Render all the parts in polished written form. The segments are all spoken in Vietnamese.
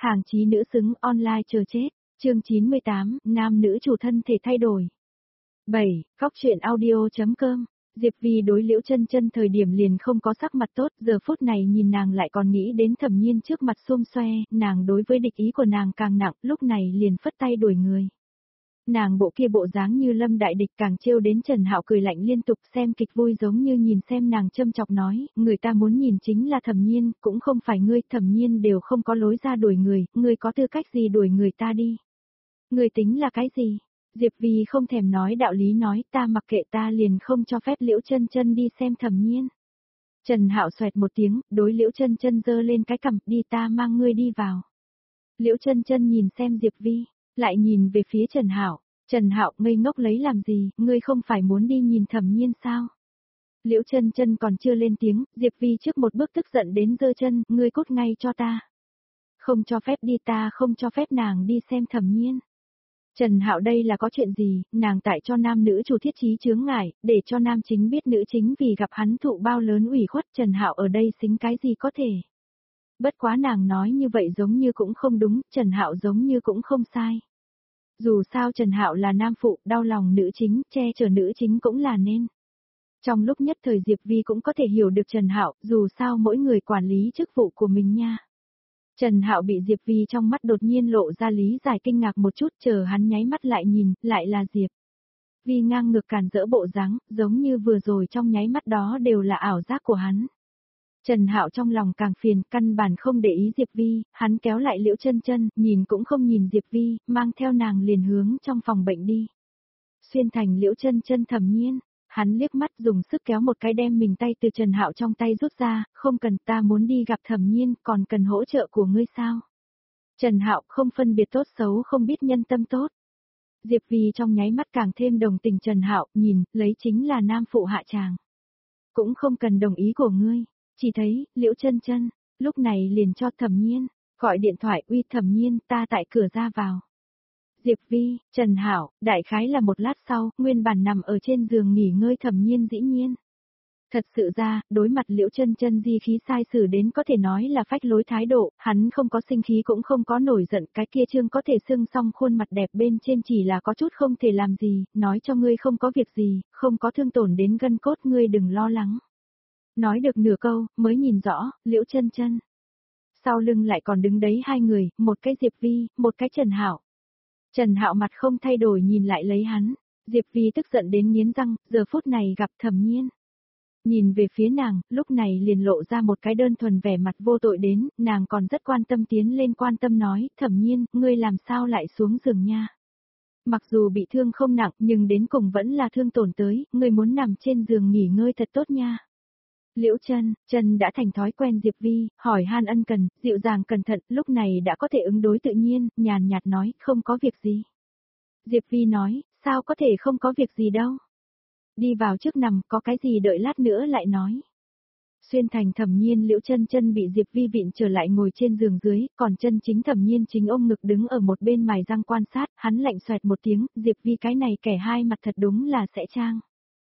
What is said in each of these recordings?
Hàng chí nữ xứng online chờ chết. Chương 98, nam nữ chủ thân thể thay đổi. 7. Góc truyện audio.com. Diệp Vi đối Liễu Chân Chân thời điểm liền không có sắc mặt tốt, giờ phút này nhìn nàng lại còn nghĩ đến Thẩm Nhiên trước mặt xum xoe, nàng đối với địch ý của nàng càng nặng, lúc này liền phất tay đuổi người. Nàng bộ kia bộ dáng như lâm đại địch càng trêu đến Trần Hạo cười lạnh liên tục, xem kịch vui giống như nhìn xem nàng châm chọc nói, người ta muốn nhìn chính là Thẩm Nhiên, cũng không phải ngươi, Thẩm Nhiên đều không có lối ra đuổi người, ngươi có tư cách gì đuổi người ta đi. Ngươi tính là cái gì? Diệp Vi không thèm nói đạo lý nói, ta mặc kệ, ta liền không cho phép Liễu Chân Chân đi xem Thẩm Nhiên. Trần Hạo xoẹt một tiếng, đối Liễu Chân Chân giơ lên cái cằm, đi, ta mang ngươi đi vào. Liễu Chân Chân nhìn xem Diệp Vi, lại nhìn về phía Trần Hạo. Trần Hạo ngây ngốc lấy làm gì, ngươi không phải muốn đi nhìn Thẩm Nhiên sao? Liễu Chân Chân còn chưa lên tiếng, Diệp Vi trước một bước tức giận đến giơ chân, ngươi cút ngay cho ta. Không cho phép đi, ta không cho phép nàng đi xem Thẩm Nhiên. Trần Hạo đây là có chuyện gì, nàng tại cho nam nữ chủ thiết trí chướng ngại, để cho nam chính biết nữ chính vì gặp hắn thụ bao lớn ủy khuất, Trần Hạo ở đây xính cái gì có thể. Bất quá nàng nói như vậy giống như cũng không đúng, Trần Hạo giống như cũng không sai. Dù sao Trần Hạo là nam phụ, đau lòng nữ chính, che chở nữ chính cũng là nên. Trong lúc nhất thời Diệp Vi cũng có thể hiểu được Trần Hạo, dù sao mỗi người quản lý chức vụ của mình nha. Trần Hạo bị Diệp Vi trong mắt đột nhiên lộ ra lý giải kinh ngạc một chút, chờ hắn nháy mắt lại nhìn, lại là Diệp Vi ngang ngược cản rỡ bộ dáng, giống như vừa rồi trong nháy mắt đó đều là ảo giác của hắn. Trần Hạo trong lòng càng phiền, căn bản không để ý Diệp Vi, hắn kéo lại Liễu Chân Chân, nhìn cũng không nhìn Diệp Vi, mang theo nàng liền hướng trong phòng bệnh đi. Xuyên thành Liễu Chân Chân Thẩm Nhiên, hắn liếc mắt dùng sức kéo một cái đem mình tay từ Trần Hạo trong tay rút ra, không cần, ta muốn đi gặp Thẩm Nhiên, còn cần hỗ trợ của ngươi sao? Trần Hạo không phân biệt tốt xấu, không biết nhân tâm tốt. Diệp Vi trong nháy mắt càng thêm đồng tình Trần Hạo, nhìn, lấy chính là nam phụ hạ tràng. Cũng không cần đồng ý của ngươi. Chỉ thấy, Liễu Chân Chân, lúc này liền cho Thẩm Nhiên, gọi điện thoại, uy Thẩm Nhiên, ta tại cửa ra vào. Diệp Vi, Trần Hạo, đại khái là một lát sau, nguyên bản nằm ở trên giường nghỉ ngơi Thẩm Nhiên dĩ nhiên. Thật sự ra, đối mặt Liễu Chân Chân di khí sai sử đến có thể nói là phách lối thái độ, hắn không có sinh khí cũng không có nổi giận, cái kia trương có thể sưng xong khuôn mặt đẹp bên trên chỉ là có chút không thể làm gì, nói cho ngươi không có việc gì, không có thương tổn đến gân cốt, ngươi đừng lo lắng. Nói được nửa câu, mới nhìn rõ, Liễu Chân Chân. Sau lưng lại còn đứng đấy hai người, một cái Diệp Vi, một cái Trần Hạo. Trần Hạo mặt không thay đổi nhìn lại lấy hắn, Diệp Vi tức giận đến nghiến răng, giờ phút này gặp Thẩm Nhiên. Nhìn về phía nàng, lúc này liền lộ ra một cái đơn thuần vẻ mặt vô tội đến, nàng còn rất quan tâm tiến lên quan tâm nói, Thẩm Nhiên, ngươi làm sao lại xuống giường nha. Mặc dù bị thương không nặng nhưng đến cùng vẫn là thương tổn tới, ngươi muốn nằm trên giường nghỉ ngơi thật tốt nha. Liễu Chân đã thành thói quen Diệp Vi, hỏi han ân cần, dịu dàng cẩn thận, lúc này đã có thể ứng đối tự nhiên, nhàn nhạt nói, không có việc gì. Diệp Vi nói, sao có thể không có việc gì đâu. Đi vào trước nằm, có cái gì đợi lát nữa lại nói. Xuyên thành Thẩm Nhiên Liễu Chân bị Diệp Vi vịn trở lại ngồi trên giường dưới, còn chân chính Thẩm Nhiên chính ôm ngực đứng ở một bên mài răng quan sát, hắn lạnh xoẹt một tiếng, Diệp Vi cái này kẻ hai mặt thật đúng là sẽ trang.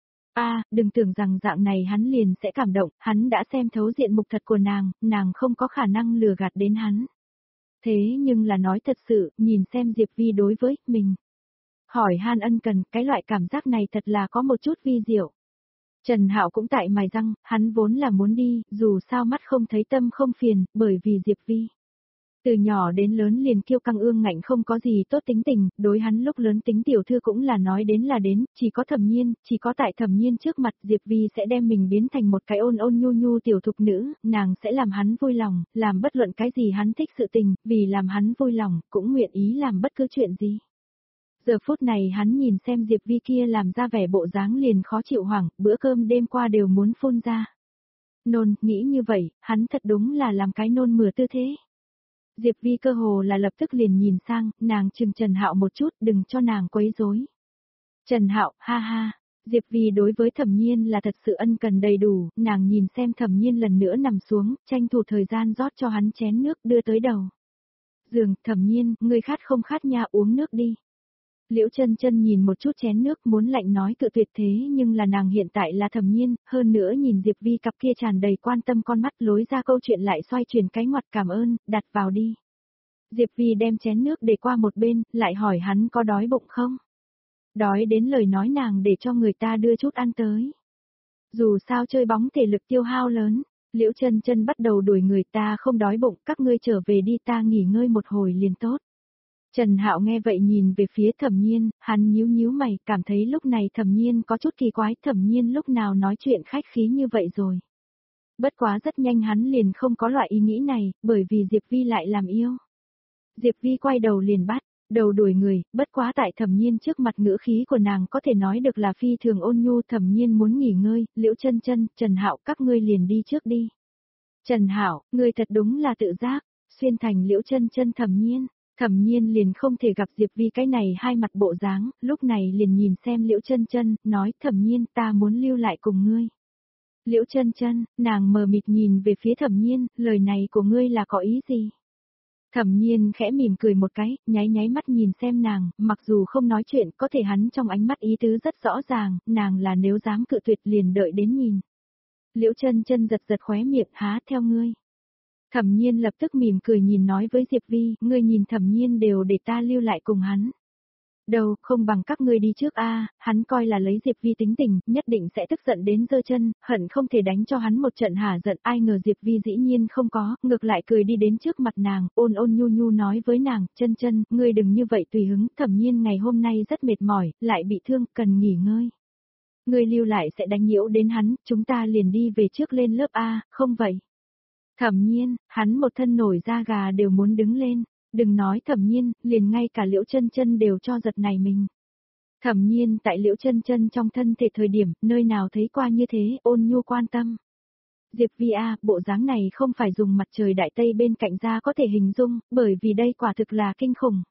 Đừng tưởng rằng dạng này hắn liền sẽ cảm động, hắn đã xem thấu diện mục thật của nàng không có khả năng lừa gạt đến hắn. Thế nhưng là nói thật sự, nhìn xem Diệp Vi đối với mình. Hỏi han ân cần, cái loại cảm giác này thật là có một chút vi diệu. Trần Hạo cũng tại mài răng, hắn vốn là muốn đi, dù sao mắt không thấy tâm không phiền, bởi vì Diệp Vi. Từ nhỏ đến lớn liền kiêu căng ương ngạnh không có gì tốt tính tình, đối hắn lúc lớn tính tiểu thư cũng là nói đến là đến, chỉ có Thẩm Nhiên, chỉ có tại Thẩm Nhiên trước mặt Diệp Vi sẽ đem mình biến thành một cái ôn ôn nhu nhu tiểu thục nữ, nàng sẽ làm hắn vui lòng, làm bất luận cái gì hắn thích sự tình, vì làm hắn vui lòng, cũng nguyện ý làm bất cứ chuyện gì. Giờ phút này hắn nhìn xem Diệp Vi kia làm ra vẻ bộ dáng liền khó chịu hoảng, bữa cơm đêm qua đều muốn phun ra. Nôn, nghĩ như vậy, hắn thật đúng là làm cái nôn mửa tư thế. Diệp Vi cơ hồ là lập tức liền nhìn sang, nàng chừng Trần Hạo một chút, đừng cho nàng quấy rối. Trần Hạo, ha ha, Diệp Vi đối với Thẩm Nhiên là thật sự ân cần đầy đủ, nàng nhìn xem Thẩm Nhiên lần nữa nằm xuống, tranh thủ thời gian rót cho hắn chén nước đưa tới đầu. Giường, Thẩm Nhiên, ngươi khát không khát nha, uống nước đi. Liễu Chân nhìn một chút chén nước muốn lạnh nói cự tuyệt thế nhưng là nàng hiện tại là Thẩm Nhiên, hơn nữa nhìn Diệp Vi cặp kia tràn đầy quan tâm con mắt lối ra câu chuyện lại xoay chuyển cái ngoặt cảm ơn, đặt vào đi. Diệp Vi đem chén nước để qua một bên, lại hỏi hắn có đói bụng không? Đói đến lời nói nàng để cho người ta đưa chút ăn tới. Dù sao chơi bóng thể lực tiêu hao lớn, Liễu Chân Chân bắt đầu đuổi người ta không đói bụng, các ngươi trở về đi ta nghỉ ngơi một hồi liền tốt. Trần Hạo nghe vậy nhìn về phía Thẩm Nhiên, hắn nhíu nhíu mày, cảm thấy lúc này Thẩm Nhiên có chút kỳ quái, Thẩm Nhiên lúc nào nói chuyện khách khí như vậy rồi. Bất quá rất nhanh hắn liền không có loại ý nghĩ này, bởi vì Diệp Vi lại làm yêu. Diệp Vi quay đầu liền bắt đầu đuổi người, bất quá tại Thẩm Nhiên trước mặt ngữ khí của nàng có thể nói được là phi thường ôn nhu. Thẩm Nhiên muốn nghỉ ngơi, Liễu Chân Chân, Trần Hạo các ngươi liền đi trước đi. Trần Hạo, ngươi thật đúng là tự giác, xuyên thành Liễu Chân Chân Thẩm Nhiên liền không thể gặp Diệp Vi cái này hai mặt bộ dáng, lúc này liền nhìn xem Liễu Chân Chân, nói Thẩm Nhiên ta muốn lưu lại cùng ngươi. Liễu Chân Chân, nàng mờ mịt nhìn về phía Thẩm Nhiên, lời này của ngươi là có ý gì? Thẩm Nhiên khẽ mỉm cười một cái, nháy nháy mắt nhìn xem nàng, mặc dù không nói chuyện, có thể hắn trong ánh mắt ý tứ rất rõ ràng, nàng là nếu dám cự tuyệt liền đợi đến nhìn. Liễu Chân Chân giật giật khóe miệng, há theo ngươi. Thẩm Nhiên lập tức mỉm cười nhìn nói với Diệp Vi, ngươi nhìn Thẩm Nhiên đều để ta lưu lại cùng hắn. Đâu, không bằng các ngươi đi trước a, hắn coi là lấy Diệp Vi tính tình, nhất định sẽ tức giận đến giơ chân, hận không thể đánh cho hắn một trận hả giận, ai ngờ Diệp Vi dĩ nhiên không có, ngược lại cười đi đến trước mặt nàng, ôn ôn nhu nhu nói với nàng, Chân Chân, ngươi đừng như vậy tùy hứng, Thẩm Nhiên ngày hôm nay rất mệt mỏi, lại bị thương, cần nghỉ ngơi. Ngươi lưu lại sẽ đánh nhiễu đến hắn, chúng ta liền đi về trước lên lớp A, không vậy? Thẩm Nhiên, hắn một thân nổi da gà đều muốn đứng lên, đừng nói Thẩm Nhiên, liền ngay cả Liễu Chân Chân đều cho giật nảy mình. Thẩm Nhiên tại Liễu Chân Chân trong thân thể thời điểm, nơi nào thấy qua như thế, ôn nhu quan tâm. Diệp Vi A, bộ dáng này không phải dùng mặt trời đại tây bên cạnh ra có thể hình dung, bởi vì đây quả thực là kinh khủng.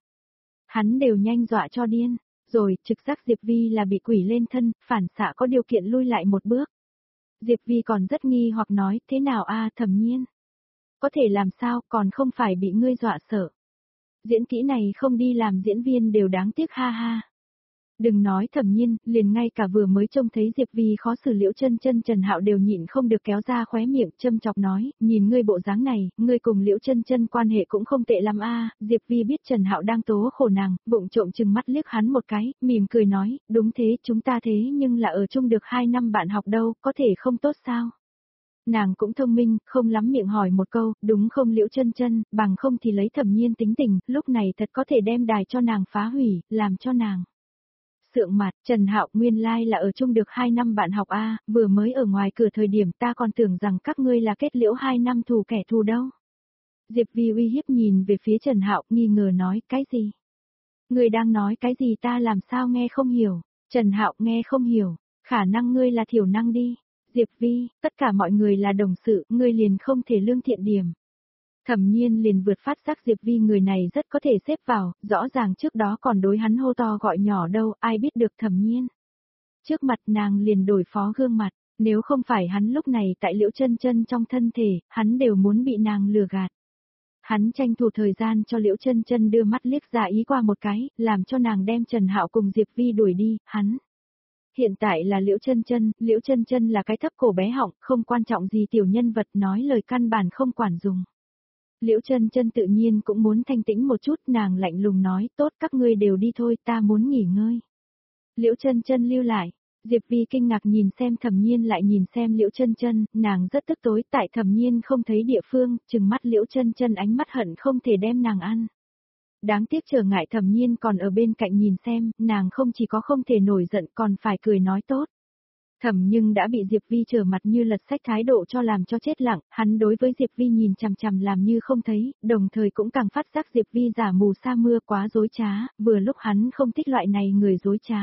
Hắn đều nhanh dọa cho điên, rồi, trực giác Diệp Vi là bị quỷ lên thân, phản xạ có điều kiện lui lại một bước. Diệp Vi còn rất nghi hoặc nói, thế nào a Thẩm Nhiên? Có thể làm sao, còn không phải bị ngươi dọa sợ. Diễn kỹ này không đi làm diễn viên đều đáng tiếc ha ha. Đừng nói Thẩm Nhiên, liền ngay cả vừa mới trông thấy Diệp Vi khó xử Liễu Chân Chân Trần Hạo đều nhịn không được kéo ra khóe miệng, châm chọc nói, nhìn ngươi bộ dáng này, ngươi cùng Liễu Chân Chân quan hệ cũng không tệ lắm a. Diệp Vi biết Trần Hạo đang tố khổ nàng, bụng trộm chừng mắt liếc hắn một cái, mỉm cười nói, đúng thế, chúng ta thế nhưng là ở chung được 2 năm bạn học đâu, có thể không tốt sao? Nàng cũng thông minh, không lắm miệng hỏi một câu, đúng không Liễu Chân Chân, bằng không thì lấy Thẩm Nhiên tính tình, lúc này thật có thể đem đài cho nàng phá hủy, làm cho nàng sượng mặt. Trần Hạo nguyên lai là ở chung được 2 năm bạn học a, vừa mới ở ngoài cửa thời điểm ta còn tưởng rằng các ngươi là kết liễu 2 năm thù kẻ thù đâu. Diệp Vi uy hiếp nhìn về phía Trần Hạo, nghi ngờ nói, cái gì? Ngươi đang nói cái gì ta làm sao nghe không hiểu? Trần Hạo nghe không hiểu, khả năng ngươi là thiểu năng đi. Diệp Vi, tất cả mọi người là đồng sự, ngươi liền không thể lương thiện điểm. Thẩm Nhiên liền vượt phát giác Diệp Vi người này rất có thể xếp vào, rõ ràng trước đó còn đối hắn hô to gọi nhỏ đâu, ai biết được Thẩm Nhiên. Trước mặt nàng liền đổi phó gương mặt, nếu không phải hắn lúc này tại Liễu Chân Chân trong thân thể, hắn đều muốn bị nàng lừa gạt. Hắn tranh thủ thời gian cho Liễu Chân Chân đưa mắt liếc ra ý qua một cái, làm cho nàng đem Trần Hạo cùng Diệp Vi đuổi đi, hắn. Hiện tại là Liễu Chân Chân là cái thấp cổ bé họng, không quan trọng gì tiểu nhân vật nói lời căn bản không quản dùng. Liễu Chân Chân tự nhiên cũng muốn thanh tĩnh một chút, nàng lạnh lùng nói, tốt các ngươi đều đi thôi, ta muốn nghỉ ngơi. Liễu Chân Chân lưu lại, Diệp Vi kinh ngạc nhìn xem Thẩm Nhiên lại nhìn xem Liễu Chân Chân, nàng rất tức tối tại Thẩm Nhiên không thấy địa phương, trừng mắt Liễu Chân Chân ánh mắt hận không thể đem nàng ăn. Đáng tiếc trở ngại Thẩm Nhiên còn ở bên cạnh nhìn xem, nàng không chỉ có không thể nổi giận còn phải cười nói tốt. Thẩm nhưng đã bị Diệp Vi trở mặt như lật sách thái độ cho làm cho chết lặng, hắn đối với Diệp Vi nhìn chằm chằm làm như không thấy, đồng thời cũng càng phát giác Diệp Vi giả mù sa mưa quá dối trá, vừa lúc hắn không thích loại này người dối trá.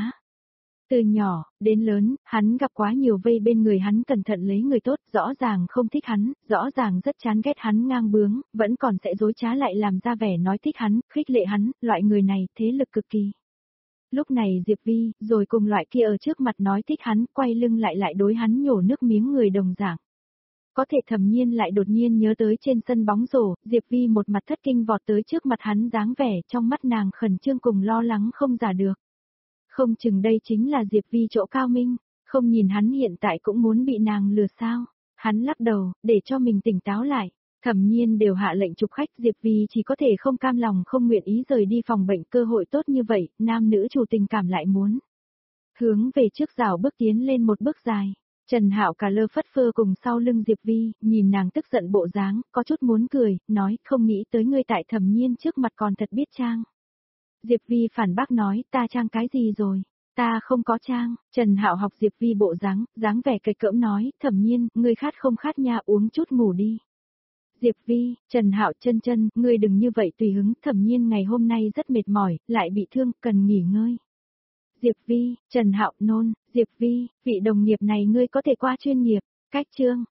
Từ nhỏ, đến lớn, hắn gặp quá nhiều vây bên người hắn cẩn thận lấy người tốt, rõ ràng không thích hắn, rõ ràng rất chán ghét hắn ngang bướng, vẫn còn sẽ dối trá lại làm ra vẻ nói thích hắn, khích lệ hắn, loại người này thế lực cực kỳ. Lúc này Diệp Vi, rồi cùng loại kia ở trước mặt nói thích hắn, quay lưng lại đối hắn nhổ nước miếng người đồng dạng. Có thể Thẩm Nhiên lại đột nhiên nhớ tới trên sân bóng rổ, Diệp Vi một mặt thất kinh vọt tới trước mặt hắn dáng vẻ trong mắt nàng khẩn trương cùng lo lắng không giả được. Không chừng đây chính là Diệp Vi chỗ cao minh, không nhìn hắn hiện tại cũng muốn bị nàng lừa sao. Hắn lắc đầu, để cho mình tỉnh táo lại. Thẩm Nhiên đều hạ lệnh chụp khách, Diệp Vi chỉ có thể không cam lòng không nguyện ý rời đi phòng bệnh, cơ hội tốt như vậy, nam nữ chủ tình cảm lại muốn. Hướng về trước rào bước tiến lên một bước dài. Trần Hạo cả lơ phất phơ cùng sau lưng Diệp Vi, nhìn nàng tức giận bộ dáng, có chút muốn cười, nói không nghĩ tới ngươi tại Thẩm Nhiên trước mặt còn thật biết trang. Diệp Vi phản bác nói, ta trang cái gì rồi? Ta không có trang. Trần Hạo học Diệp Vi bộ dáng vẻ cạch cỡm nói, Thẩm Nhiên, ngươi khát không khát nha, uống chút ngủ đi. Diệp Vi, Trần Hạo chân, ngươi đừng như vậy tùy hứng, Thẩm Nhiên ngày hôm nay rất mệt mỏi, lại bị thương, cần nghỉ ngơi. Diệp Vi, Trần Hạo nôn, Diệp Vi, vị đồng nghiệp này ngươi có thể qua chuyên nghiệp, cách chương.